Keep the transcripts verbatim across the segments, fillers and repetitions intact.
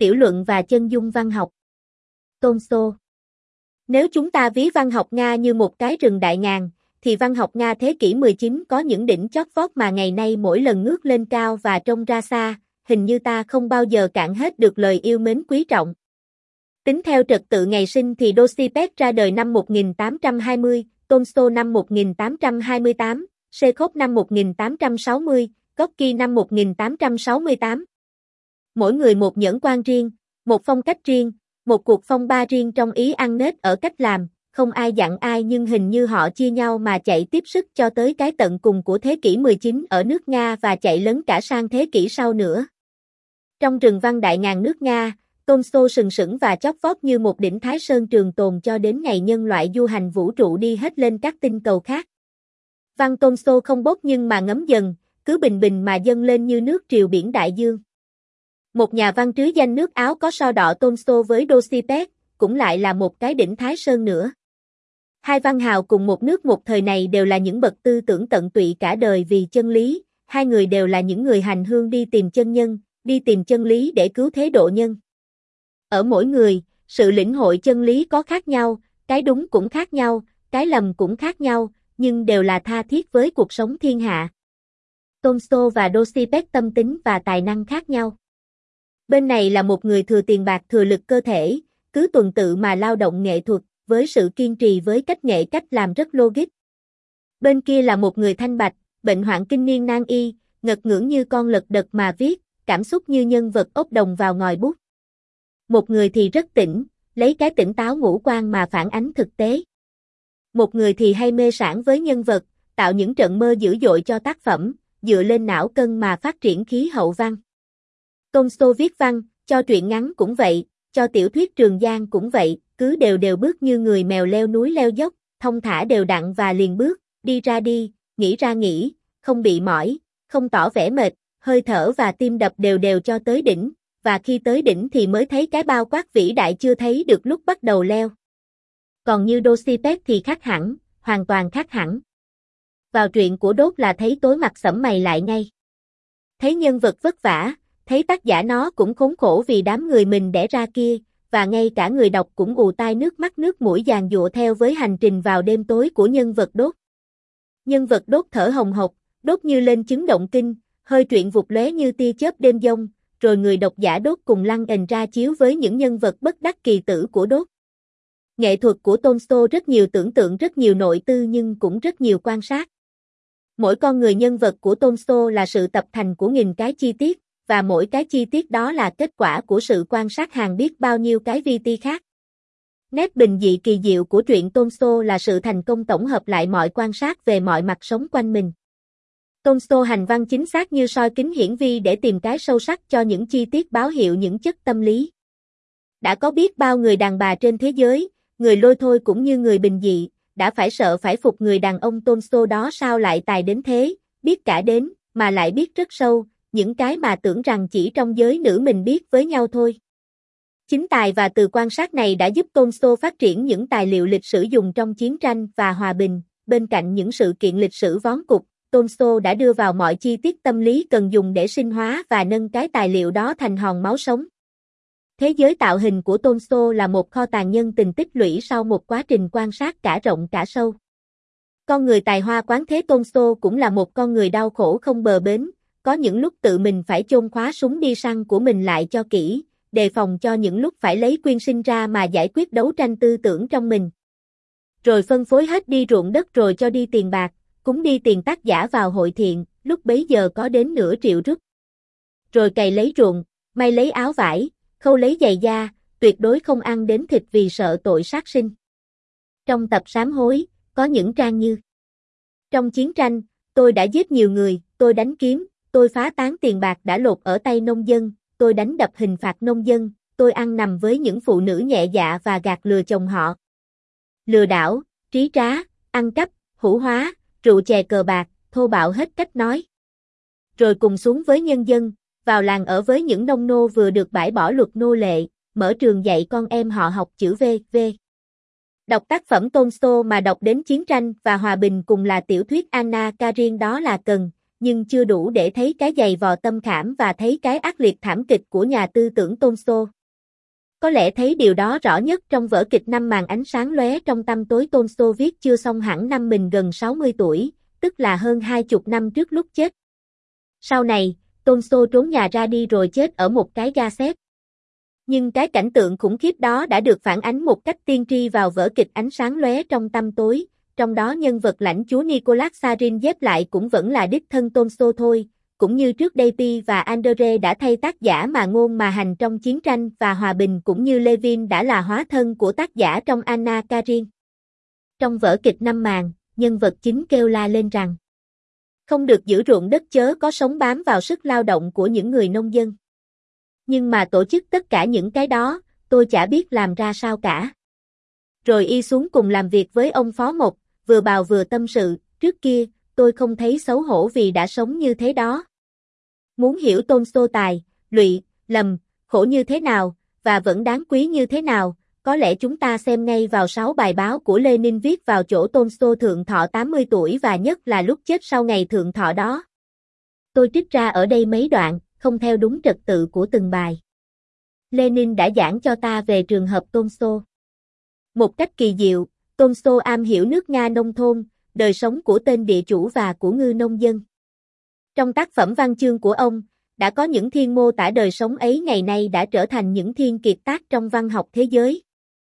Tiểu luận và chân dung văn học. Tolstoy. Nếu chúng ta ví văn học Nga như một cái rừng đại ngàn, thì văn học Nga thế kỷ mười chín có những đỉnh chót vót mà ngày nay mỗi lần ngước lên cao và trông ra xa, hình như ta không bao giờ cạn hết được lời yêu mến quý trọng. Tính theo trật tự ngày sinh thì Dostoevsky ra đời năm một nghìn tám trăm hai mươi, Tolstoy năm một nghìn tám trăm hai mươi tám, Chekhov năm một nghìn tám trăm sáu mươi, Gorky năm một nghìn tám trăm sáu mươi tám. Mỗi người một nhẫn quan riêng, một phong cách riêng, một cuộc phong ba riêng trong ý ăn nết ở cách làm, không ai dặn ai nhưng hình như họ chia nhau mà chạy tiếp sức cho tới cái tận cùng của thế kỷ mười chín ở nước Nga và chạy lấn cả sang thế kỷ sau nữa. Trong rừng văn đại ngàn nước Nga, Tolstoy sừng sững và chót vót như một đỉnh Thái Sơn trường tồn cho đến ngày nhân loại du hành vũ trụ đi hết lên các tinh cầu khác. Văn Tolstoy không bốc nhưng mà ngấm dần, cứ bình bình mà dâng lên như nước triều biển đại dương. Một nhà văn trứ danh nước Áo có so đọ Tolstoy với Dostoevsky, cũng lại là một cái đỉnh Thái Sơn nữa. Hai văn hào cùng một nước một thời này đều là những bậc tư tưởng tận tụy cả đời vì chân lý, hai người đều là những người hành hương đi tìm chân nhân, đi tìm chân lý để cứu thế độ nhân. Ở mỗi người, sự lĩnh hội chân lý có khác nhau, cái đúng cũng khác nhau, cái lầm cũng khác nhau, nhưng đều là tha thiết với cuộc sống thiên hạ. Tolstoy và Dostoevsky tâm tính và tài năng khác nhau. Bên này là một người thừa tiền bạc thừa lực cơ thể, cứ tuần tự mà lao động nghệ thuật, với sự kiên trì với cách nghệ cách làm rất logic. Bên kia là một người thanh bạch, bệnh hoạn kinh niên nan y, ngật ngưỡng như con lật đật mà viết, cảm xúc như nhân vật ốc đồng vào ngòi bút. Một người thì rất tỉnh, lấy cái tỉnh táo ngũ quan mà phản ánh thực tế. Một người thì hay mê sản với nhân vật, tạo những trận mơ dữ dội cho tác phẩm, dựa lên não cân mà phát triển khí hậu văn. Tolstoy viết văn, cho truyện ngắn cũng vậy, cho tiểu thuyết Trường Giang cũng vậy, cứ đều đều bước như người mèo leo núi leo dốc, thông thả đều đặn và liền bước, đi ra đi, nghĩ ra nghĩ, không bị mỏi, không tỏ vẻ mệt, hơi thở và tim đập đều đều cho tới đỉnh, và khi tới đỉnh thì mới thấy cái bao quát vĩ đại chưa thấy được lúc bắt đầu leo. Còn như Dostoevsky thì khác hẳn, hoàn toàn khác hẳn. Vào truyện của Đốt là thấy tối mặt sẫm mày lại ngay. Thấy nhân vật vất vả, thấy tác giả nó cũng khốn khổ vì đám người mình đẻ ra kia, và ngay cả người đọc cũng ù tai nước mắt nước mũi giàn giụa theo với hành trình vào đêm tối của nhân vật Đốt. Nhân vật Đốt thở hồng hộc, đốt như lên chứng động kinh, hơi truyện vụt lóe như tia chớp đêm giông, rồi người độc giả Đốt cùng lăn ền ra chiếu với những nhân vật bất đắc kỳ tử của Đốt. Nghệ thuật của Tolstoy rất nhiều tưởng tượng rất nhiều nội tư nhưng cũng rất nhiều quan sát. Mỗi con người nhân vật của Tolstoy là sự tập thành của nghìn cái chi tiết, và mỗi cái chi tiết đó là kết quả của sự quan sát hàng biết bao nhiêu cái vi ti khác. Nét bình dị kỳ diệu của truyện Tolstoy là sự thành công tổng hợp lại mọi quan sát về mọi mặt sống quanh mình. Tolstoy hành văn chính xác như soi kính hiển vi để tìm cái sâu sắc cho những chi tiết báo hiệu những chất tâm lý. Đã có biết bao người đàn bà trên thế giới, người lôi thôi cũng như người bình dị, đã phải sợ phải phục người đàn ông Tolstoy đó sao lại tài đến thế, biết cả đến, mà lại biết rất sâu, những cái mà tưởng rằng chỉ trong giới nữ mình biết với nhau thôi. Chính tài và từ quan sát này đã giúp Tolstoy phát triển những tài liệu lịch sử dùng trong chiến tranh và hòa bình, bên cạnh những sự kiện lịch sử vón cục, Tolstoy đã đưa vào mọi chi tiết tâm lý cần dùng để sinh hóa và nâng cái tài liệu đó thành hòn máu sống. Thế giới tạo hình của Tolstoy là một kho tàng nhân tình tích lũy sau một quá trình quan sát cả rộng cả sâu. Con người tài hoa quán thế Tolstoy cũng là một con người đau khổ không bờ bến, có những lúc tự mình phải chôn khóa súng đi săn của mình lại cho kỹ, đề phòng cho những lúc phải lấy quyên sinh ra mà giải quyết đấu tranh tư tưởng trong mình. Rồi phân phối hết đi ruộng đất rồi cho đi tiền bạc, cúng đi tiền tác giả vào hội thiện, lúc bấy giờ có đến nửa triệu rúp. Rồi cày lấy ruộng, may lấy áo vải, khâu lấy giày da, tuyệt đối không ăn đến thịt vì sợ tội sát sinh. Trong tập sám hối, có những trang như: trong chiến tranh, tôi đã giết nhiều người, tôi đánh kiếm, tôi phá tán tiền bạc đã lột ở tay nông dân, tôi đánh đập hình phạt nông dân, tôi ăn nằm với những phụ nữ nhẹ dạ và gạt lừa chồng họ. Lừa đảo, trí trá, ăn cắp, hủ hóa, rượu chè cờ bạc, thô bạo hết cách nói. Rồi cùng xuống với nhân dân, vào làng ở với những nông nô vừa được bãi bỏ luật nô lệ, mở trường dạy con em họ học chữ V, V. Đọc tác phẩm Tolstoy mà đọc đến chiến tranh và hòa bình cùng là tiểu thuyết Anna Karenina đó là cần, nhưng chưa đủ để thấy cái dày vò tâm khảm và thấy cái ác liệt thảm kịch của nhà tư tưởng Tôn Sô. Có lẽ thấy điều đó rõ nhất trong vở kịch Năm màn ánh sáng lóe trong tăm tối Tôn Sô viết chưa xong hẳn năm mình gần sáu mươi tuổi, tức là hơn hai chục năm trước lúc chết. Sau này, Tôn Sô trốn nhà ra đi rồi chết ở một cái ga xếp. Nhưng cái cảnh tượng khủng khiếp đó đã được phản ánh một cách tiên tri vào vở kịch Ánh sáng lóe trong tăm tối, trong đó nhân vật lãnh chúa Nicolas Sarin ghép lại cũng vẫn là đích thân Tôn Sô thôi, cũng như trước đây Pi và Andre đã thay tác giả mà ngôn mà hành trong Chiến tranh và Hòa bình, cũng như Levin đã là hóa thân của tác giả trong Anna Karin. Trong vở kịch Năm màn, nhân vật chính kêu la lên rằng không được giữ ruộng đất, chớ có sống bám vào sức lao động của những người nông dân. Nhưng mà tổ chức tất cả những cái đó, tôi chả biết làm ra sao cả. Rồi y xuống cùng làm việc với ông Phó Mộc, vừa bào vừa tâm sự, trước kia, tôi không thấy xấu hổ vì đã sống như thế đó. Muốn hiểu Tôn Sô tài, lụy, lầm, khổ như thế nào, và vẫn đáng quý như thế nào, có lẽ chúng ta xem ngay vào sáu bài báo của Lenin viết vào chỗ Tôn Sô thượng thọ tám mươi tuổi và nhất là lúc chết sau ngày thượng thọ đó. Tôi trích ra ở đây mấy đoạn, không theo đúng trật tự của từng bài. Lenin đã giảng cho ta về trường hợp Tôn Sô. Một cách kỳ diệu, Tôn Sô am hiểu nước Nga nông thôn, đời sống của tên địa chủ và của ngư nông dân. Trong tác phẩm văn chương của ông, đã có những thiên mô tả đời sống ấy ngày nay đã trở thành những thiên kiệt tác trong văn học thế giới.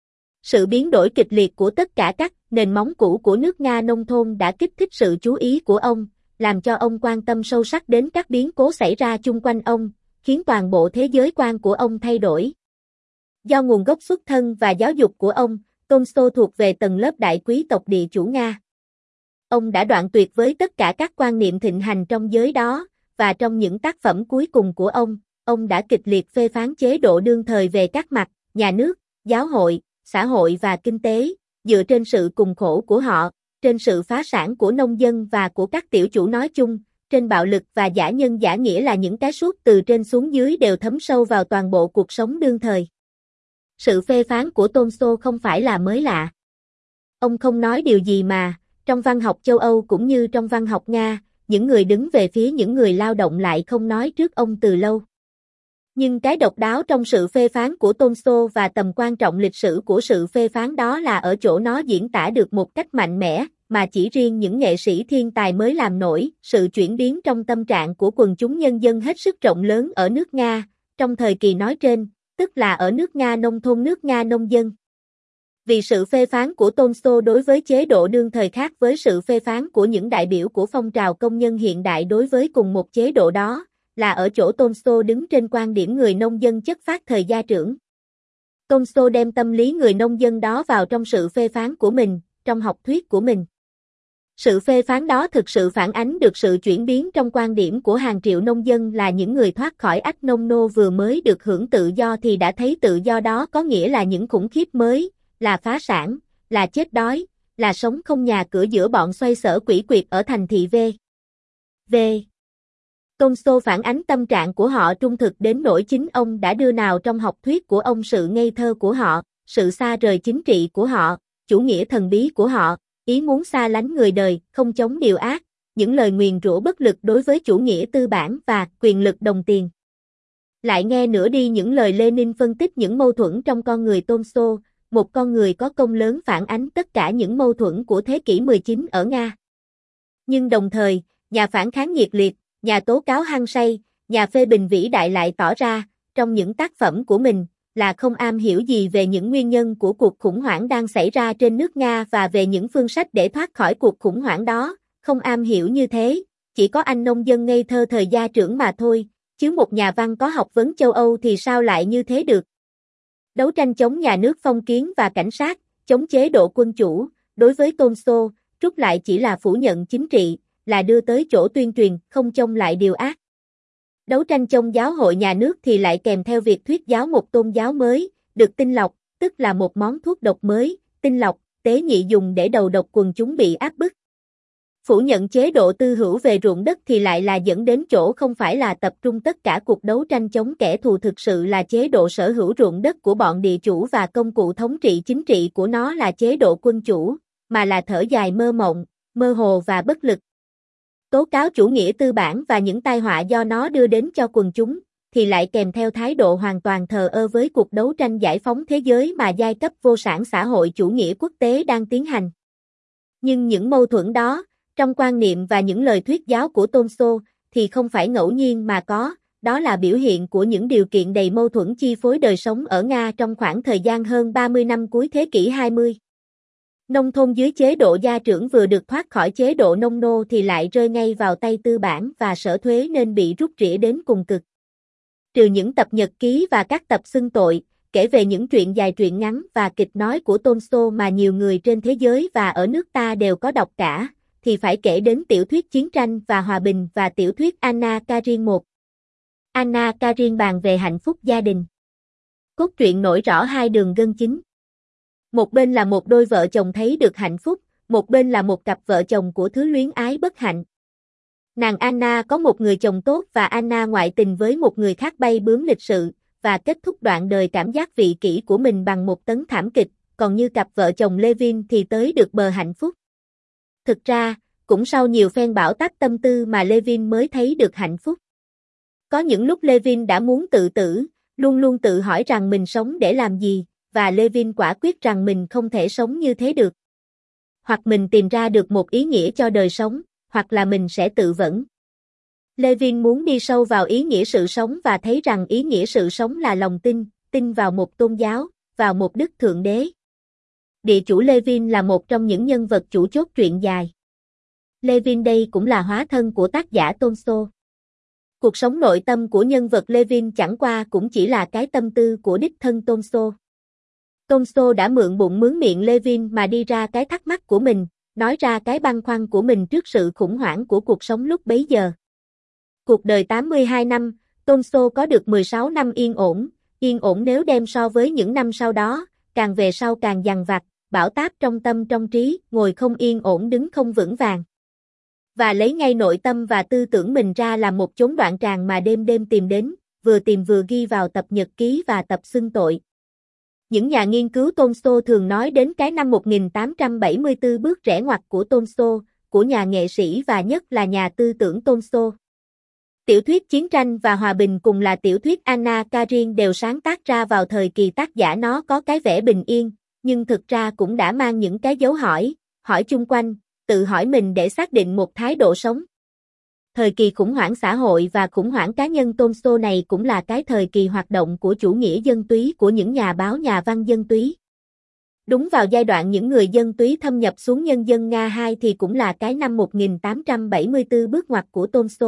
Sự biến đổi kịch liệt của tất cả các nền móng cũ của nước Nga nông thôn đã kích thích sự chú ý của ông, làm cho ông quan tâm sâu sắc đến các biến cố xảy ra chung quanh ông, khiến toàn bộ thế giới quan của ông thay đổi. Do nguồn gốc xuất thân và giáo dục của ông, Tôn Sô thuộc về tầng lớp đại quý tộc địa chủ Nga. Ông đã đoạn tuyệt với tất cả các quan niệm thịnh hành trong giới đó, và trong những tác phẩm cuối cùng của ông, ông đã kịch liệt phê phán chế độ đương thời về các mặt, nhà nước, giáo hội, xã hội và kinh tế, dựa trên sự cùng khổ của họ, trên sự phá sản của nông dân và của các tiểu chủ nói chung, trên bạo lực và giả nhân giả nghĩa là những cái suốt từ trên xuống dưới đều thấm sâu vào toàn bộ cuộc sống đương thời. Sự phê phán của Tôn Sô không phải là mới lạ. Ông không nói điều gì mà, trong văn học châu Âu cũng như trong văn học Nga, những người đứng về phía những người lao động lại không nói trước ông từ lâu. Nhưng cái độc đáo trong sự phê phán của Tôn Sô và tầm quan trọng lịch sử của sự phê phán đó là ở chỗ nó diễn tả được một cách mạnh mẽ, mà chỉ riêng những nghệ sĩ thiên tài mới làm nổi, sự chuyển biến trong tâm trạng của quần chúng nhân dân hết sức rộng lớn ở nước Nga, trong thời kỳ nói trên, tức là ở nước Nga nông thôn, nước Nga nông dân. Vì sự phê phán của Tôn Sô đối với chế độ đương thời khác với sự phê phán của những đại biểu của phong trào công nhân hiện đại đối với cùng một chế độ đó, là ở chỗ Tôn Sô đứng trên quan điểm người nông dân chất phác thời gia trưởng. Tôn Sô đem tâm lý người nông dân đó vào trong sự phê phán của mình, trong học thuyết của mình. Sự phê phán đó thực sự phản ánh được sự chuyển biến trong quan điểm của hàng triệu nông dân là những người thoát khỏi ách nông nô vừa mới được hưởng tự do thì đã thấy tự do đó có nghĩa là những khủng khiếp mới, là phá sản, là chết đói, là sống không nhà cửa giữa bọn xoay sở quỷ quyệt ở thành thị V. V. Tôn Sô phản ánh tâm trạng của họ trung thực đến nỗi chính ông đã đưa nào trong học thuyết của ông sự ngây thơ của họ, sự xa rời chính trị của họ, chủ nghĩa thần bí của họ, ý muốn xa lánh người đời, không chống điều ác, những lời nguyền rủa bất lực đối với chủ nghĩa tư bản và quyền lực đồng tiền. Lại nghe nữa đi những lời Lenin phân tích những mâu thuẫn trong con người Tôn Sô, một con người có công lớn phản ánh tất cả những mâu thuẫn của thế kỷ mười chín ở Nga. Nhưng đồng thời, nhà phản kháng nhiệt liệt, nhà tố cáo hăng say, nhà phê bình vĩ đại lại tỏ ra, trong những tác phẩm của mình, là không am hiểu gì về những nguyên nhân của cuộc khủng hoảng đang xảy ra trên nước Nga và về những phương sách để thoát khỏi cuộc khủng hoảng đó, không am hiểu như thế, chỉ có anh nông dân ngây thơ thời gia trưởng mà thôi, chứ một nhà văn có học vấn châu Âu thì sao lại như thế được. Đấu tranh chống nhà nước phong kiến và cảnh sát, chống chế độ quân chủ, đối với Tôn Sô, rút lại chỉ là phủ nhận chính trị, là đưa tới chỗ tuyên truyền, không trông lại điều ác. Đấu tranh chống giáo hội nhà nước thì lại kèm theo việc thuyết giáo một tôn giáo mới, được tinh lọc, tức là một món thuốc độc mới, tinh lọc, tế nhị dùng để đầu độc quần chúng bị áp bức. Phủ nhận chế độ tư hữu về ruộng đất thì lại là dẫn đến chỗ không phải là tập trung tất cả cuộc đấu tranh chống kẻ thù thực sự là chế độ sở hữu ruộng đất của bọn địa chủ và công cụ thống trị chính trị của nó là chế độ quân chủ, mà là thở dài mơ mộng, mơ hồ và bất lực. tố cáo chủ nghĩa tư bản và những tai họa do nó đưa đến cho quần chúng, thì lại kèm theo thái độ hoàn toàn thờ ơ với cuộc đấu tranh giải phóng thế giới mà giai cấp vô sản xã hội chủ nghĩa quốc tế đang tiến hành. Nhưng những mâu thuẫn đó, trong quan niệm và những lời thuyết giáo của Tolstoy, thì không phải ngẫu nhiên mà có, đó là biểu hiện của những điều kiện đầy mâu thuẫn chi phối đời sống ở Nga trong khoảng thời gian hơn ba mươi năm cuối thế kỷ hai mươi. Nông thôn dưới chế độ gia trưởng vừa được thoát khỏi chế độ nông nô thì lại rơi ngay vào tay tư bản và sở thuế nên bị rút rỉa đến cùng cực. Trừ những tập nhật ký và các tập xưng tội, kể về những truyện dài truyện ngắn và kịch nói của Tolstoy mà nhiều người trên thế giới và ở nước ta đều có đọc cả, thì phải kể đến tiểu thuyết Chiến tranh và Hòa bình và tiểu thuyết Anna Karenina một. Anna Karenina bàn về hạnh phúc gia đình. Cốt truyện nổi rõ hai đường gân chính. Một bên là một đôi vợ chồng thấy được hạnh phúc, một bên là một cặp vợ chồng của thứ luyến ái bất hạnh. Nàng Anna có một người chồng tốt và Anna ngoại tình với một người khác bay bướm lịch sự, và kết thúc đoạn đời cảm giác vị kỷ của mình bằng một tấn thảm kịch, còn như cặp vợ chồng Levin thì tới được bờ hạnh phúc. Thực ra, cũng sau nhiều phen bão táp tâm tư mà Levin mới thấy được hạnh phúc. Có những lúc Levin đã muốn tự tử, luôn luôn tự hỏi rằng mình sống để làm gì, và Levin quả quyết rằng mình không thể sống như thế được. Hoặc mình tìm ra được một ý nghĩa cho đời sống, hoặc là mình sẽ tự vẫn. Levin muốn đi sâu vào ý nghĩa sự sống và thấy rằng ý nghĩa sự sống là lòng tin, tin vào một tôn giáo, vào một đức thượng đế. Địa chủ Levin là một trong những nhân vật chủ chốt truyện dài. Levin đây cũng là hóa thân của tác giả Tolstoy. Cuộc sống nội tâm của nhân vật Levin chẳng qua cũng chỉ là cái tâm tư của đích thân Tolstoy. Tolstoy đã mượn bụng mướn miệng Levin mà đi ra cái thắc mắc của mình, nói ra cái băn khoăn của mình trước sự khủng hoảng của cuộc sống lúc bấy giờ. Cuộc đời tám mươi hai năm, Tolstoy có được mười sáu năm yên ổn, yên ổn nếu đem so với những năm sau đó, càng về sau càng dằn vặt, bão táp trong tâm trong trí, ngồi không yên ổn đứng không vững vàng. Và lấy ngay nội tâm và tư tưởng mình ra làm một chốn đoạn tràng mà đêm đêm tìm đến, vừa tìm vừa ghi vào tập nhật ký và tập xưng tội. Những nhà nghiên cứu Tolstoy thường nói đến cái năm một nghìn tám trăm bảy mươi tư bước rẽ ngoặt của Tolstoy, của nhà nghệ sĩ và nhất là nhà tư tưởng Tolstoy. Tiểu thuyết Chiến tranh và Hòa bình cùng là tiểu thuyết Anna Karenina đều sáng tác ra vào thời kỳ tác giả nó có cái vẻ bình yên, nhưng thực ra cũng đã mang những cái dấu hỏi, hỏi chung quanh, tự hỏi mình để xác định một thái độ sống. Thời kỳ khủng hoảng xã hội và khủng hoảng cá nhân Tolstoy này cũng là cái thời kỳ hoạt động của chủ nghĩa dân túy của những nhà báo nhà văn dân túy. Đúng vào giai đoạn những người dân túy thâm nhập xuống nhân dân Nga hai thì cũng là cái năm một nghìn tám trăm bảy mươi tư bước ngoặt của Tolstoy.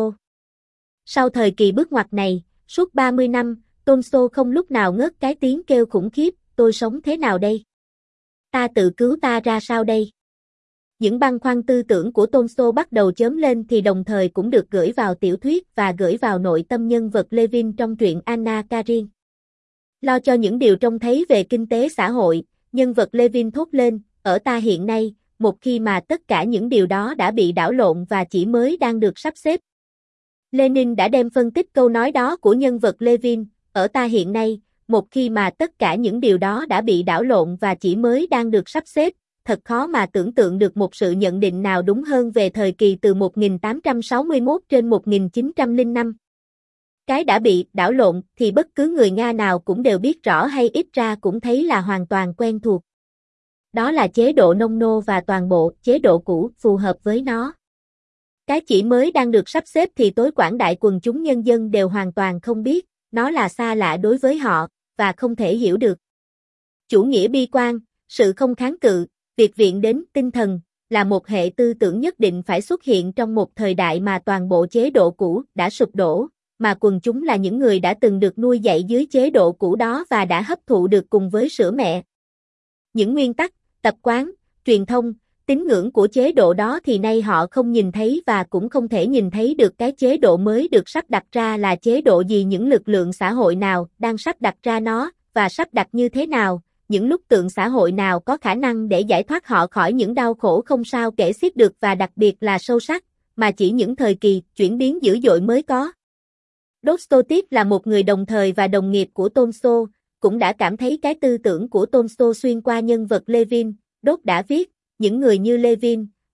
Sau thời kỳ bước ngoặt này, suốt ba mươi năm, Tolstoy không lúc nào ngớt cái tiếng kêu khủng khiếp, tôi sống thế nào đây? Ta tự cứu ta ra sao đây? Những băn khoăn tư tưởng của Tolstoy bắt đầu chớm lên thì đồng thời cũng được gửi vào tiểu thuyết và gửi vào nội tâm nhân vật Levin trong truyện Anna Karenina. Lo cho những điều trông thấy về kinh tế xã hội, nhân vật Levin thốt lên, ở ta hiện nay, một khi mà tất cả những điều đó đã bị đảo lộn và chỉ mới đang được sắp xếp. Lenin đã đem phân tích câu nói đó của nhân vật Levin, ở ta hiện nay, một khi mà tất cả những điều đó đã bị đảo lộn và chỉ mới đang được sắp xếp, thật khó mà tưởng tượng được một sự nhận định nào đúng hơn về thời kỳ từ một nghìn tám trăm sáu mươi mốt trên một nghìn chín trăm lẻ năm. Cái đã bị đảo lộn thì bất cứ người Nga nào cũng đều biết rõ hay ít ra cũng thấy là hoàn toàn quen thuộc. Đó là chế độ nông nô và toàn bộ chế độ cũ phù hợp với nó. Cái chỉ mới đang được sắp xếp thì tối quảng đại quần chúng nhân dân đều hoàn toàn không biết, nó là xa lạ đối với họ, và không thể hiểu được. Chủ nghĩa bi quan, sự không kháng cự, việc viện đến tinh thần, là một hệ tư tưởng nhất định phải xuất hiện trong một thời đại mà toàn bộ chế độ cũ đã sụp đổ, mà quần chúng là những người đã từng được nuôi dạy dưới chế độ cũ đó và đã hấp thụ được cùng với sữa mẹ. Những nguyên tắc, tập quán, truyền thông, tín ngưỡng của chế độ đó thì nay họ không nhìn thấy và cũng không thể nhìn thấy được cái chế độ mới được sắp đặt ra là chế độ gì, những lực lượng xã hội nào đang sắp đặt ra nó, và sắp đặt như thế nào, những lúc tượng xã hội nào có khả năng để giải thoát họ khỏi những đau khổ không sao kể xiết được và đặc biệt là sâu sắc, mà chỉ những thời kỳ chuyển biến dữ dội mới có. Dostoevsky là một người đồng thời và đồng nghiệp của Tolstoy, cũng đã cảm thấy cái tư tưởng của Tolstoy xuyên qua nhân vật Levin. Đốt đã viết, những người như Levin,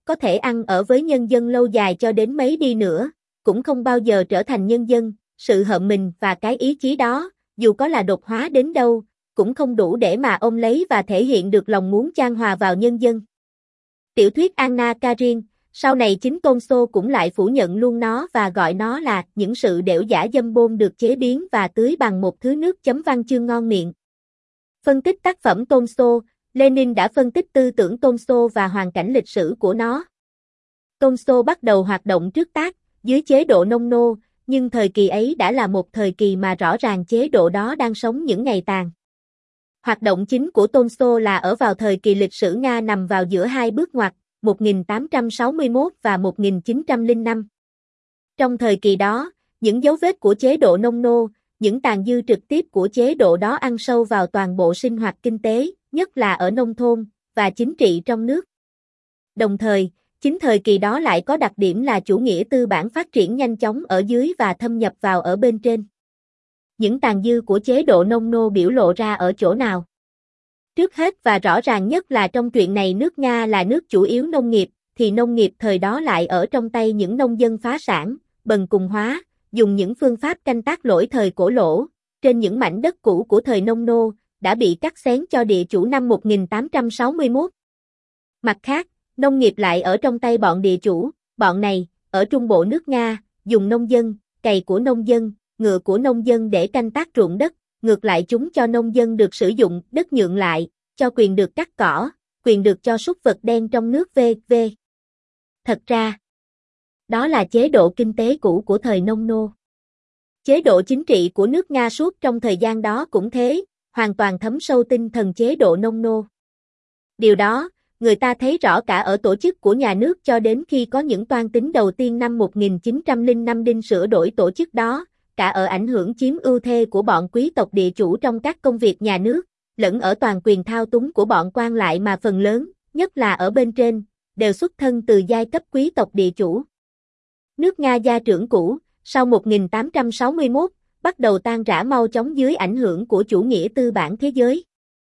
có thể ăn ở với nhân dân lâu dài cho đến mấy đi nữa, cũng không bao giờ trở thành nhân dân, sự hợm mình và cái ý chí đó, dù có là đột hóa đến đâu, cũng không đủ để mà ôm lấy và thể hiện được lòng muốn chan hòa vào nhân dân. Tiểu thuyết Anna Karin, sau này chính Tolstoy cũng lại phủ nhận luôn nó và gọi nó là những sự đểu giả dâm bôn được chế biến và tưới bằng một thứ nước chấm văn chương ngon miệng. Phân tích tác phẩm Tolstoy, Lenin đã phân tích tư tưởng Tolstoy và hoàn cảnh lịch sử của nó. Tolstoy bắt đầu hoạt động trước tác, dưới chế độ nông nô, nhưng thời kỳ ấy đã là một thời kỳ mà rõ ràng chế độ đó đang sống những ngày tàn. Hoạt động chính của Tolstoy là ở vào thời kỳ lịch sử Nga nằm vào giữa hai bước ngoặt, một nghìn tám trăm sáu mươi mốt và một nghìn chín trăm lẻ năm. Trong thời kỳ đó, những dấu vết của chế độ nông nô, những tàn dư trực tiếp của chế độ đó ăn sâu vào toàn bộ sinh hoạt kinh tế, nhất là ở nông thôn, và chính trị trong nước. Đồng thời, chính thời kỳ đó lại có đặc điểm là chủ nghĩa tư bản phát triển nhanh chóng ở dưới và thâm nhập vào ở bên trên. Những tàn dư của chế độ nông nô biểu lộ ra ở chỗ nào? Trước hết và rõ ràng nhất là trong chuyện này nước Nga là nước chủ yếu nông nghiệp, thì nông nghiệp thời đó lại ở trong tay những nông dân phá sản, bần cùng hóa, dùng những phương pháp canh tác lỗi thời cổ lỗ, trên những mảnh đất cũ của thời nông nô, đã bị cắt xén cho địa chủ năm một nghìn tám trăm sáu mươi mốt. Mặt khác, nông nghiệp lại ở trong tay bọn địa chủ, bọn này, ở trung bộ nước Nga, dùng nông dân, cày của nông dân, ngựa của nông dân để canh tác ruộng đất, ngược lại chúng cho nông dân được sử dụng đất nhượng lại, cho quyền được cắt cỏ, quyền được cho súc vật đen trong nước vân vân. Thật ra, đó là chế độ kinh tế cũ của thời nông nô. Chế độ chính trị của nước Nga suốt trong thời gian đó cũng thế, hoàn toàn thấm sâu tinh thần chế độ nông nô. Điều đó, người ta thấy rõ cả ở tổ chức của nhà nước cho đến khi có những toan tính đầu tiên năm một nghìn chín trăm lẻ năm đinh sửa đổi tổ chức đó, cả ở ảnh hưởng chiếm ưu thế của bọn quý tộc địa chủ trong các công việc nhà nước, lẫn ở toàn quyền thao túng của bọn quan lại mà phần lớn, nhất là ở bên trên, đều xuất thân từ giai cấp quý tộc địa chủ. Nước Nga gia trưởng cũ, sau một nghìn tám trăm sáu mươi mốt, bắt đầu tan rã mau chóng dưới ảnh hưởng của chủ nghĩa tư bản thế giới.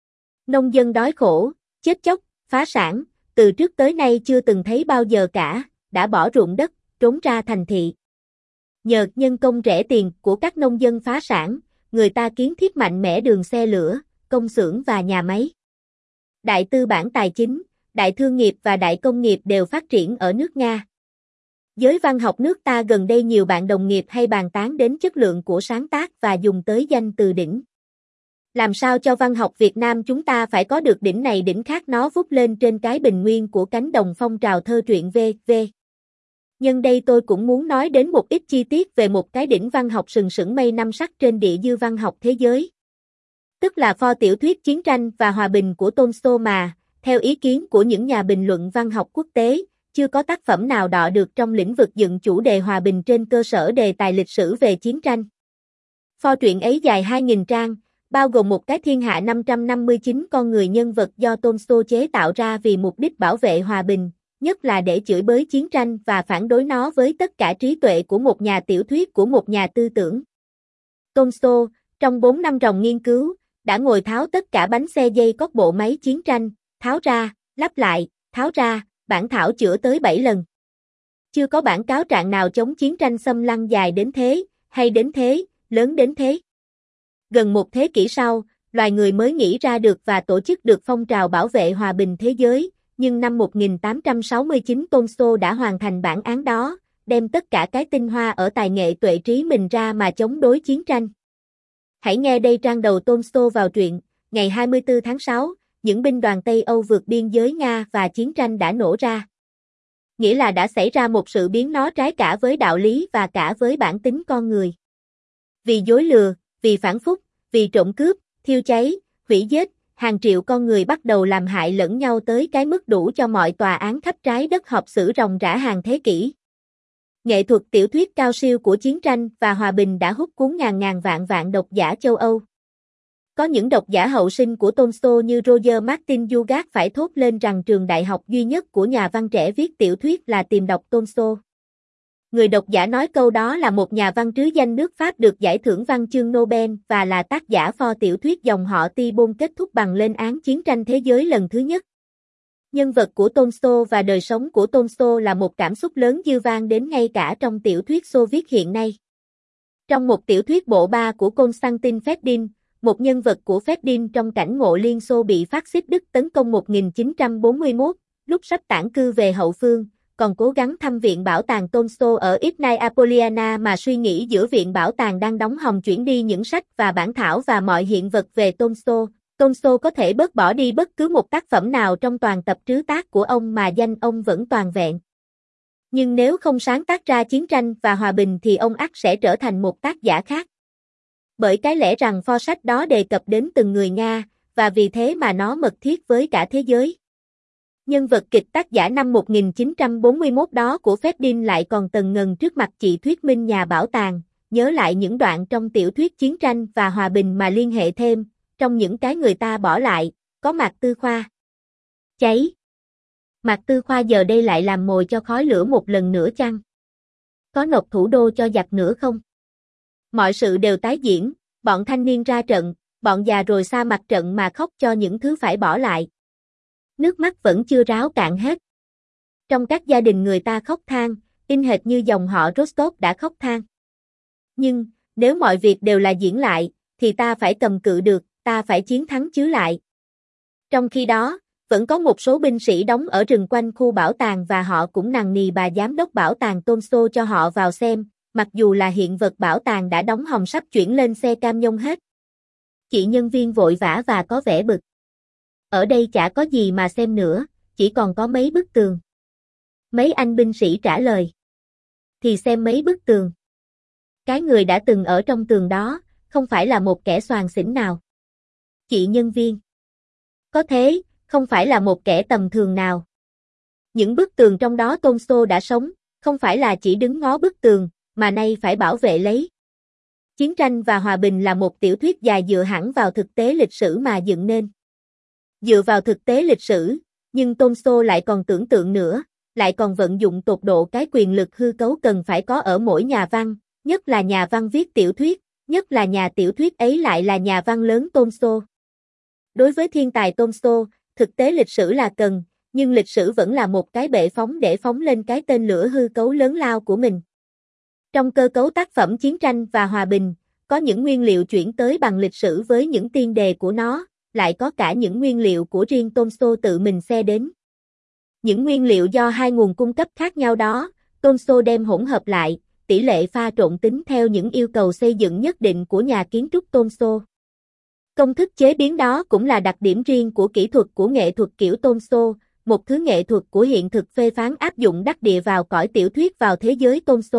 Nông dân đói khổ, chết chóc, phá sản, từ trước tới nay chưa từng thấy bao giờ cả, đã bỏ ruộng đất, trốn ra thành thị. Nhờ nhân công rẻ tiền của các nông dân phá sản, người ta kiến thiết mạnh mẽ đường xe lửa, công xưởng và nhà máy. Đại tư bản tài chính, đại thương nghiệp và đại công nghiệp đều phát triển ở nước Nga. Giới văn học nước ta gần đây nhiều bạn đồng nghiệp hay bàn tán đến chất lượng của sáng tác và dùng tới danh từ đỉnh. Làm sao cho văn học Việt Nam chúng ta phải có được đỉnh này đỉnh khác nó vút lên trên cái bình nguyên của cánh đồng phong trào thơ truyện vân vân. Nhân đây tôi cũng muốn nói đến một ít chi tiết về một cái đỉnh văn học sừng sững mây năm sắc trên địa dư văn học thế giới. Tức là pho tiểu thuyết Chiến tranh và Hòa bình của Tolstoy mà, theo ý kiến của những nhà bình luận văn học quốc tế, chưa có tác phẩm nào đọ được trong lĩnh vực dựng chủ đề hòa bình trên cơ sở đề tài lịch sử về chiến tranh. Pho truyện ấy dài hai nghìn trang, bao gồm một cái thiên hạ năm trăm năm mươi chín con người nhân vật do Tolstoy chế tạo ra vì mục đích bảo vệ hòa bình, nhất là để chửi bới chiến tranh và phản đối nó với tất cả trí tuệ của một nhà tiểu thuyết của một nhà tư tưởng. Tolstoy, trong bốn năm ròng nghiên cứu, đã ngồi tháo tất cả bánh xe dây cót bộ máy chiến tranh, tháo ra, lắp lại, tháo ra, bản thảo chữa tới bảy lần. Chưa có bản cáo trạng nào chống chiến tranh xâm lăng dài đến thế, hay đến thế, lớn đến thế. Gần một thế kỷ sau, loài người mới nghĩ ra được và tổ chức được phong trào bảo vệ hòa bình thế giới, nhưng năm một nghìn tám trăm sáu mươi chín Tolstoy đã hoàn thành bản án đó, đem tất cả cái tinh hoa ở tài nghệ tuệ trí mình ra mà chống đối chiến tranh. Hãy nghe đây trang đầu Tolstoy vào truyện, ngày hai mươi tư tháng sáu, những binh đoàn Tây Âu vượt biên giới Nga và chiến tranh đã nổ ra. Nghĩa là đã xảy ra một sự biến nó trái cả với đạo lý và cả với bản tính con người. Vì dối lừa, vì phản phúc, vì trộm cướp, thiêu cháy, hủy giết, hàng triệu con người bắt đầu làm hại lẫn nhau tới cái mức đủ cho mọi tòa án khắp trái đất họp xử ròng rã hàng thế kỷ. Nghệ thuật tiểu thuyết cao siêu của chiến tranh và hòa bình đã hút cuốn ngàn ngàn vạn vạn độc giả châu Âu. Có những độc giả hậu sinh của Tolstoy như Roger Martin Dugard phải thốt lên rằng trường đại học duy nhất của nhà văn trẻ viết tiểu thuyết là tìm đọc Tolstoy. Người độc giả nói câu đó là một nhà văn trứ danh nước Pháp được giải thưởng văn chương Nobel và là tác giả pho tiểu thuyết dòng họ Ti Bôn kết thúc bằng lên án chiến tranh thế giới lần thứ nhất. Nhân vật của Tolstoy và đời sống của Tolstoy là một cảm xúc lớn dư vang đến ngay cả trong tiểu thuyết Xô Viết hiện nay. Trong một tiểu thuyết bộ ba của Konstantin Fedin, một nhân vật của Fedin trong cảnh ngộ Liên Xô bị phát xít Đức tấn công một nghìn chín trăm bốn mươi mốt, lúc sắp tản cư về hậu phương, còn cố gắng thăm viện bảo tàng Tolstoy ở Ibnai Apoliana mà suy nghĩ giữa viện bảo tàng đang đóng hòng chuyển đi những sách và bản thảo và mọi hiện vật về Tolstoy. Tolstoy có thể bớt bỏ đi bất cứ một tác phẩm nào trong toàn tập trứ tác của ông mà danh ông vẫn toàn vẹn. Nhưng nếu không sáng tác ra Chiến tranh và Hòa bình thì ông ắt sẽ trở thành một tác giả khác. Bởi cái lẽ rằng pho sách đó đề cập đến từng người Nga, và vì thế mà nó mật thiết với cả thế giới. Nhân vật kịch tác giả năm một nghìn chín trăm bốn mươi mốt đó của Fedin lại còn tần ngần trước mặt chị thuyết minh nhà bảo tàng, nhớ lại những đoạn trong tiểu thuyết Chiến tranh và Hòa bình mà liên hệ thêm, trong những cái người ta bỏ lại, có Mạc Tư Khoa. Cháy. Mạc Tư Khoa giờ đây lại làm mồi cho khói lửa một lần nữa chăng? Có nộp thủ đô cho giặc nữa không? Mọi sự đều tái diễn, bọn thanh niên ra trận, bọn già rồi xa mặt trận mà khóc cho những thứ phải bỏ lại. Nước mắt vẫn chưa ráo cạn hết. Trong các gia đình người ta khóc than, in hệt như dòng họ Rostov đã khóc than. Nhưng, nếu mọi việc đều là diễn lại, thì ta phải cầm cự được, ta phải chiến thắng chứ lại. Trong khi đó, vẫn có một số binh sĩ đóng ở rừng quanh khu bảo tàng và họ cũng nằng nì bà giám đốc bảo tàng Tolstoy cho họ vào xem, mặc dù là hiện vật bảo tàng đã đóng hòng sắp chuyển lên xe cam nhông hết. Chị nhân viên vội vã và có vẻ bực. Ở đây chả có gì mà xem nữa, chỉ còn có mấy bức tường. Mấy anh binh sĩ trả lời. Thì xem mấy bức tường. Cái người đã từng ở trong tường đó, không phải là một kẻ xoàn xỉn nào. Chị nhân viên. Có thế, không phải là một kẻ tầm thường nào. Những bức tường trong đó Tolstoy đã sống, không phải là chỉ đứng ngó bức tường, mà nay phải bảo vệ lấy. Chiến tranh và Hòa bình là một tiểu thuyết dài dựa hẳn vào thực tế lịch sử mà dựng nên. Dựa vào thực tế lịch sử, nhưng Tolstoy lại còn tưởng tượng nữa, lại còn vận dụng tột độ cái quyền lực hư cấu cần phải có ở mỗi nhà văn, nhất là nhà văn viết tiểu thuyết, nhất là nhà tiểu thuyết ấy lại là nhà văn lớn Tolstoy. Đối với thiên tài Tolstoy, thực tế lịch sử là cần, nhưng lịch sử vẫn là một cái bệ phóng để phóng lên cái tên lửa hư cấu lớn lao của mình. Trong cơ cấu tác phẩm Chiến tranh và Hòa bình, có những nguyên liệu chuyển tới bằng lịch sử với những tiên đề của nó, lại có cả những nguyên liệu của riêng Tolstoy tự mình xe đến. Những nguyên liệu do hai nguồn cung cấp khác nhau đó, Tolstoy đem hỗn hợp lại, tỷ lệ pha trộn tính theo những yêu cầu xây dựng nhất định của nhà kiến trúc Tolstoy. Công thức chế biến đó cũng là đặc điểm riêng của kỹ thuật của nghệ thuật kiểu Tolstoy, một thứ nghệ thuật của hiện thực phê phán áp dụng đắc địa vào cõi tiểu thuyết vào thế giới Tolstoy.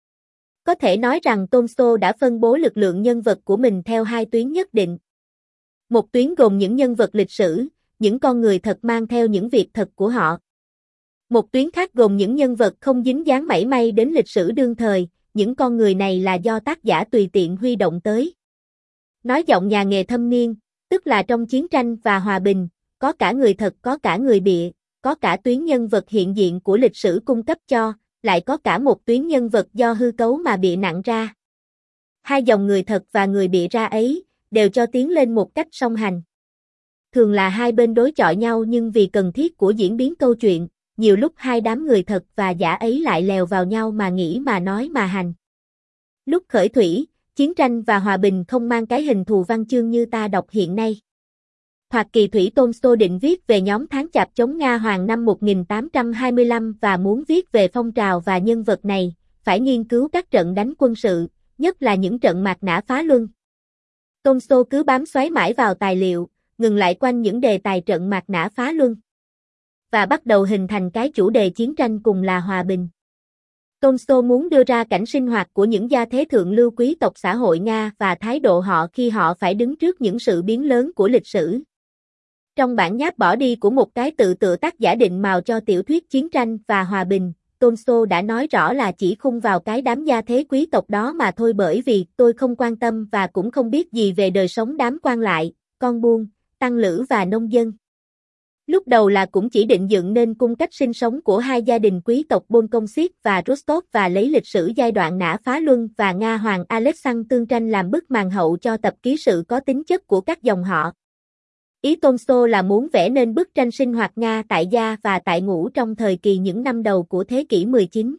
Có thể nói rằng Tolstoy đã phân bố lực lượng nhân vật của mình theo hai tuyến nhất định. Một tuyến gồm những nhân vật lịch sử, những con người thật mang theo những việc thật của họ. Một tuyến khác gồm những nhân vật không dính dáng mảy may đến lịch sử đương thời, những con người này là do tác giả tùy tiện huy động tới. Nói giọng nhà nghề thâm niên, tức là trong Chiến tranh và Hòa bình, có cả người thật có cả người bịa, có cả tuyến nhân vật hiện diện của lịch sử cung cấp cho, lại có cả một tuyến nhân vật do hư cấu mà bịa nặng ra. Hai dòng người thật và người bịa ra ấy, đều cho tiến lên một cách song hành. Thường là hai bên đối chọi nhau nhưng vì cần thiết của diễn biến câu chuyện, nhiều lúc hai đám người thật và giả ấy lại lèo vào nhau mà nghĩ mà nói mà hành. Lúc khởi thủy, Chiến tranh và Hòa bình không mang cái hình thù văn chương như ta đọc hiện nay. Thoạt kỳ thủy Tolstoy định viết về nhóm tháng chạp chống Nga Hoàng năm một nghìn tám trăm hai mươi lăm và muốn viết về phong trào và nhân vật này, phải nghiên cứu các trận đánh quân sự, nhất là những trận mạt nã phá luân. Tolstoy cứ bám xoáy mãi vào tài liệu, ngừng lại quanh những đề tài trận mạt nã phá luân. Và bắt đầu hình thành cái chủ đề chiến tranh cùng là hòa bình. Tolstoy muốn đưa ra cảnh sinh hoạt của những gia thế thượng lưu quý tộc xã hội Nga và thái độ họ khi họ phải đứng trước những sự biến lớn của lịch sử. Trong bản nháp bỏ đi của một cái tự tựa tác giả định màu cho tiểu thuyết Chiến tranh và Hòa bình, Tolstoy đã nói rõ là chỉ khung vào cái đám gia thế quý tộc đó mà thôi, bởi vì tôi không quan tâm và cũng không biết gì về đời sống đám quan lại, con buôn, tăng lữ và nông dân. Lúc đầu là cũng chỉ định dựng nên cung cách sinh sống của hai gia đình quý tộc Bolkonsky và Rostov và lấy lịch sử giai đoạn nã phá luân và Nga Hoàng Alexander tương tranh làm bức màn hậu cho tập ký sự có tính chất của các dòng họ. Ý Tolstoy là muốn vẽ nên bức tranh sinh hoạt Nga tại gia và tại ngũ trong thời kỳ những năm đầu của thế kỷ mười chín.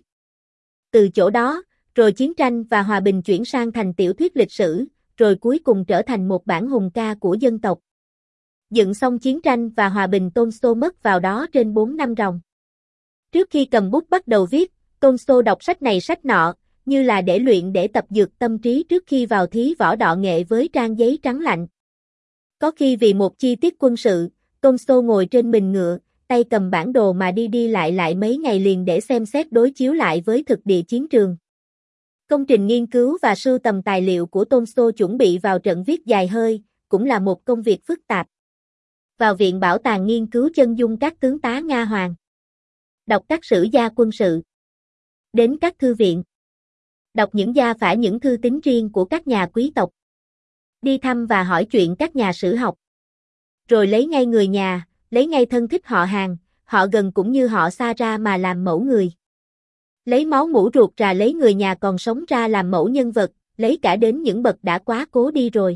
Từ chỗ đó, rồi chiến tranh và hòa bình chuyển sang thành tiểu thuyết lịch sử, rồi cuối cùng trở thành một bản hùng ca của dân tộc. Dựng xong chiến tranh và hòa bình, Tolstoy mất vào đó trên bốn năm ròng. Trước khi cầm bút bắt đầu viết, Tolstoy đọc sách này sách nọ, như là để luyện để tập dượt tâm trí trước khi vào thí võ đọ nghệ với trang giấy trắng lạnh. Có khi vì một chi tiết quân sự, Tolstoy ngồi trên mình ngựa, tay cầm bản đồ mà đi đi lại lại mấy ngày liền để xem xét đối chiếu lại với thực địa chiến trường. Công trình nghiên cứu và sưu tầm tài liệu của Tolstoy chuẩn bị vào trận viết dài hơi, cũng là một công việc phức tạp. Vào Viện Bảo tàng nghiên cứu chân dung các tướng tá Nga Hoàng. Đọc các sử gia quân sự. Đến các thư viện. Đọc những gia phả những thư tín riêng của các nhà quý tộc. Đi thăm và hỏi chuyện các nhà sử học. Rồi lấy ngay người nhà, lấy ngay thân thích họ hàng, họ gần cũng như họ xa ra mà làm mẫu người. Lấy máu mủ ruột rà lấy người nhà còn sống ra làm mẫu nhân vật, lấy cả đến những bậc đã quá cố đi rồi.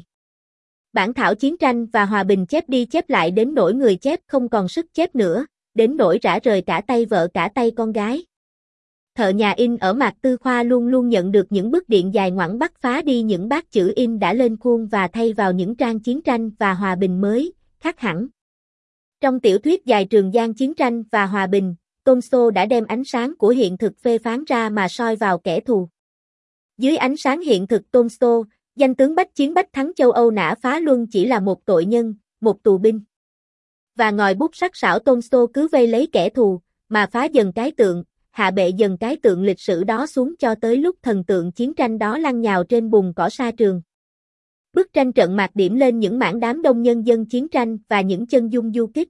Bản thảo chiến tranh và hòa bình chép đi chép lại đến nỗi người chép không còn sức chép nữa, đến nỗi rã rời cả tay vợ cả tay con gái. Thợ nhà in ở Mạc Tư Khoa luôn luôn nhận được những bức điện dài ngoẵng bắt phá đi những bát chữ in đã lên khuôn và thay vào những trang chiến tranh và hòa bình mới, khác hẳn. Trong tiểu thuyết dài Trường Giang chiến tranh và hòa bình, Tolstoy đã đem ánh sáng của hiện thực phê phán ra mà soi vào kẻ thù. Dưới ánh sáng hiện thực Tolstoy, danh tướng bách chiến bách thắng châu Âu nã phá luân chỉ là một tội nhân, một tù binh. Và ngòi bút sắc sảo Tolstoy cứ vây lấy kẻ thù, mà phá dần cái tượng, hạ bệ dần cái tượng lịch sử đó xuống cho tới lúc thần tượng chiến tranh đó lăn nhào trên bùn cỏ sa trường. Bức tranh trận mạc điểm lên những mảng đám đông nhân dân chiến tranh và những chân dung du kích.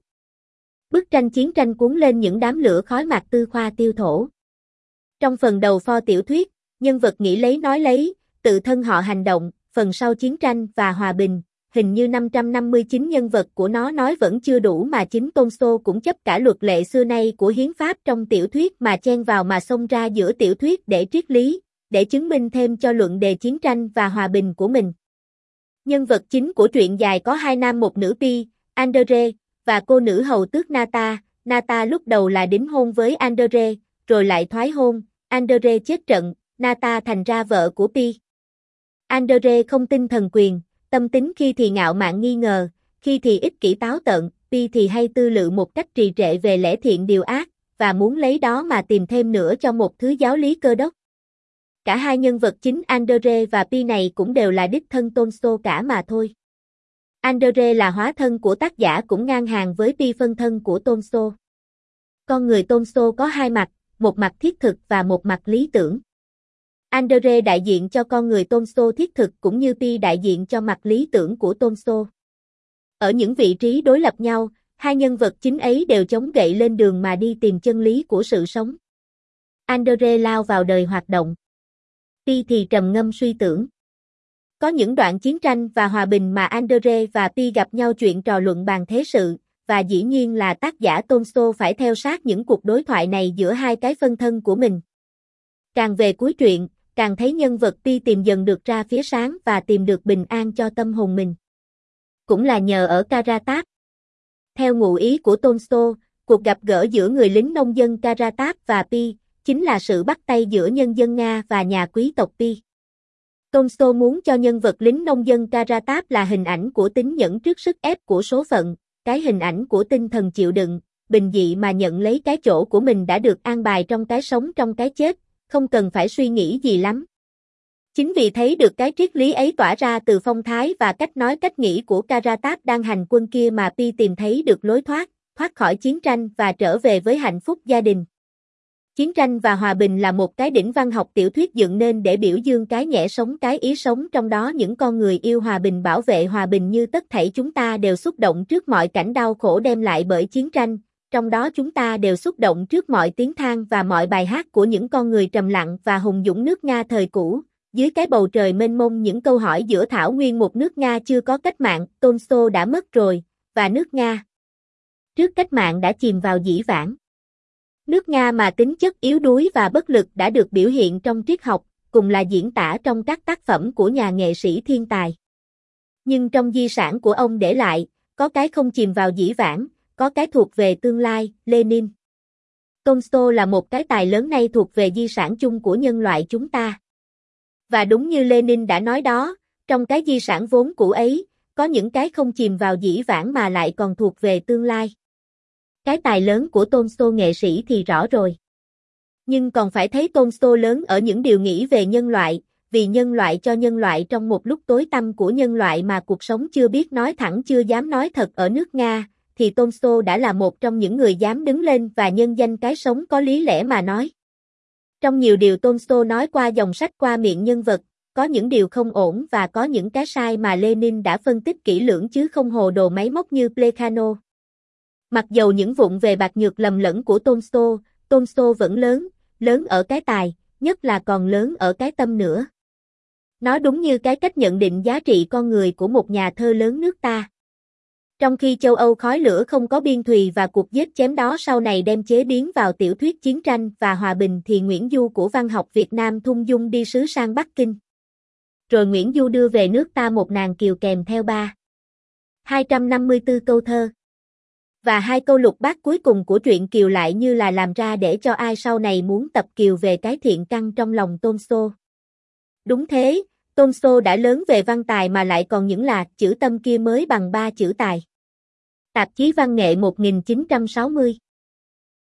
Bức tranh chiến tranh cuốn lên những đám lửa khói Mạc Tư Khoa tiêu thổ. Trong phần đầu pho tiểu thuyết, nhân vật nghĩ lấy nói lấy, tự thân họ hành động, phần sau chiến tranh và hòa bình, hình như năm trăm năm mươi chín nhân vật của nó nói vẫn chưa đủ mà chính Tolstoy cũng chấp cả luật lệ xưa nay của hiến pháp trong tiểu thuyết mà chen vào mà xông ra giữa tiểu thuyết để triết lý, để chứng minh thêm cho luận đề chiến tranh và hòa bình của mình. Nhân vật chính của truyện dài có hai nam một nữ Pi, Andrei, và cô nữ hầu tước Nata. Nata lúc đầu là đính hôn với Andrei, rồi lại thoái hôn, Andrei chết trận, Nata thành ra vợ của Pi. Andrei không tin thần quyền, tâm tính khi thì ngạo mạn nghi ngờ, khi thì ích kỷ táo tợn, Pi thì hay tư lự một cách trì trệ về lẽ thiện điều ác, và muốn lấy đó mà tìm thêm nữa cho một thứ giáo lý cơ đốc. Cả hai nhân vật chính Andrei và Pi này cũng đều là đích thân Tolstoy cả mà thôi. Andrei là hóa thân của tác giả cũng ngang hàng với Pi phân thân của Tolstoy. Con người Tolstoy có hai mặt, một mặt thiết thực và một mặt lý tưởng. Andrei đại diện cho con người Tolstoy thiết thực cũng như Pi đại diện cho mặt lý tưởng của Tolstoy. Ở những vị trí đối lập nhau, hai nhân vật chính ấy đều chống gậy lên đường mà đi tìm chân lý của sự sống. Andrei lao vào đời hoạt động. Pi thì trầm ngâm suy tưởng. Có những đoạn chiến tranh và hòa bình mà Andrei và Pi gặp nhau chuyện trò luận bàn thế sự, và dĩ nhiên là tác giả Tolstoy phải theo sát những cuộc đối thoại này giữa hai cái phân thân của mình. Càng về cuối truyện, càng thấy nhân vật Pi tìm dần được ra phía sáng và tìm được bình an cho tâm hồn mình. Cũng là nhờ ở Karatab. Theo ngụ ý của Tolstoy, cuộc gặp gỡ giữa người lính nông dân Karatab và Pi chính là sự bắt tay giữa nhân dân Nga và nhà quý tộc Pi. Tolstoy muốn cho nhân vật lính nông dân Karatab là hình ảnh của tính nhẫn trước sức ép của số phận, cái hình ảnh của tinh thần chịu đựng, bình dị mà nhận lấy cái chỗ của mình đã được an bài trong cái sống trong cái chết, không cần phải suy nghĩ gì lắm. Chính vì thấy được cái triết lý ấy tỏa ra từ phong thái và cách nói cách nghĩ của Karatab đang hành quân kia mà Pi tìm thấy được lối thoát, thoát khỏi chiến tranh và trở về với hạnh phúc gia đình. Chiến tranh và hòa bình là một cái đỉnh văn học tiểu thuyết dựng nên để biểu dương cái nhẹ sống cái ý sống trong đó những con người yêu hòa bình bảo vệ hòa bình như tất thảy chúng ta đều xúc động trước mọi cảnh đau khổ đem lại bởi chiến tranh, trong đó chúng ta đều xúc động trước mọi tiếng than và mọi bài hát của những con người trầm lặng và hùng dũng nước Nga thời cũ, dưới cái bầu trời mênh mông những câu hỏi giữa thảo nguyên một nước Nga chưa có cách mạng, Tolstoy đã mất rồi, và nước Nga trước cách mạng đã chìm vào dĩ vãng. Nước Nga mà tính chất yếu đuối và bất lực đã được biểu hiện trong triết học, cùng là diễn tả trong các tác phẩm của nhà nghệ sĩ thiên tài. Nhưng trong di sản của ông để lại, có cái không chìm vào dĩ vãng, có cái thuộc về tương lai, Lenin. Tolstoy là một cái tài lớn nay thuộc về di sản chung của nhân loại chúng ta. Và đúng như Lenin đã nói đó, trong cái di sản vốn cũ ấy, có những cái không chìm vào dĩ vãng mà lại còn thuộc về tương lai. Cái tài lớn của Tolstoy nghệ sĩ thì rõ rồi. Nhưng còn phải thấy Tolstoy lớn ở những điều nghĩ về nhân loại, vì nhân loại cho nhân loại trong một lúc tối tăm của nhân loại mà cuộc sống chưa biết nói thẳng chưa dám nói thật ở nước Nga, thì Tolstoy đã là một trong những người dám đứng lên và nhân danh cái sống có lý lẽ mà nói. Trong nhiều điều Tolstoy nói qua dòng sách qua miệng nhân vật, có những điều không ổn và có những cái sai mà Lenin đã phân tích kỹ lưỡng chứ không hồ đồ máy móc như Plekhanov. Mặc dầu những vụng về bạc nhược lầm lẫn của Tolstoy, Tolstoy vẫn lớn, lớn ở cái tài, nhất là còn lớn ở cái tâm nữa. Nó đúng như cái cách nhận định giá trị con người của một nhà thơ lớn nước ta. Trong khi châu Âu khói lửa không có biên thùy và cuộc giết chém đó sau này đem chế biến vào tiểu thuyết chiến tranh và hòa bình thì Nguyễn Du của văn học Việt Nam thung dung đi sứ sang Bắc Kinh. Rồi Nguyễn Du đưa về nước ta một nàng kiều kèm theo ba hai trăm năm mươi tư câu thơ. Và hai câu lục bát cuối cùng của truyện Kiều lại như là làm ra để cho ai sau này muốn tập kiều về cái thiện căn trong lòng Tolstoy. Đúng thế, Tolstoy đã lớn về văn tài mà lại còn những là chữ tâm kia mới bằng ba chữ tài. Tạp chí Văn nghệ một nghìn chín trăm sáu mươi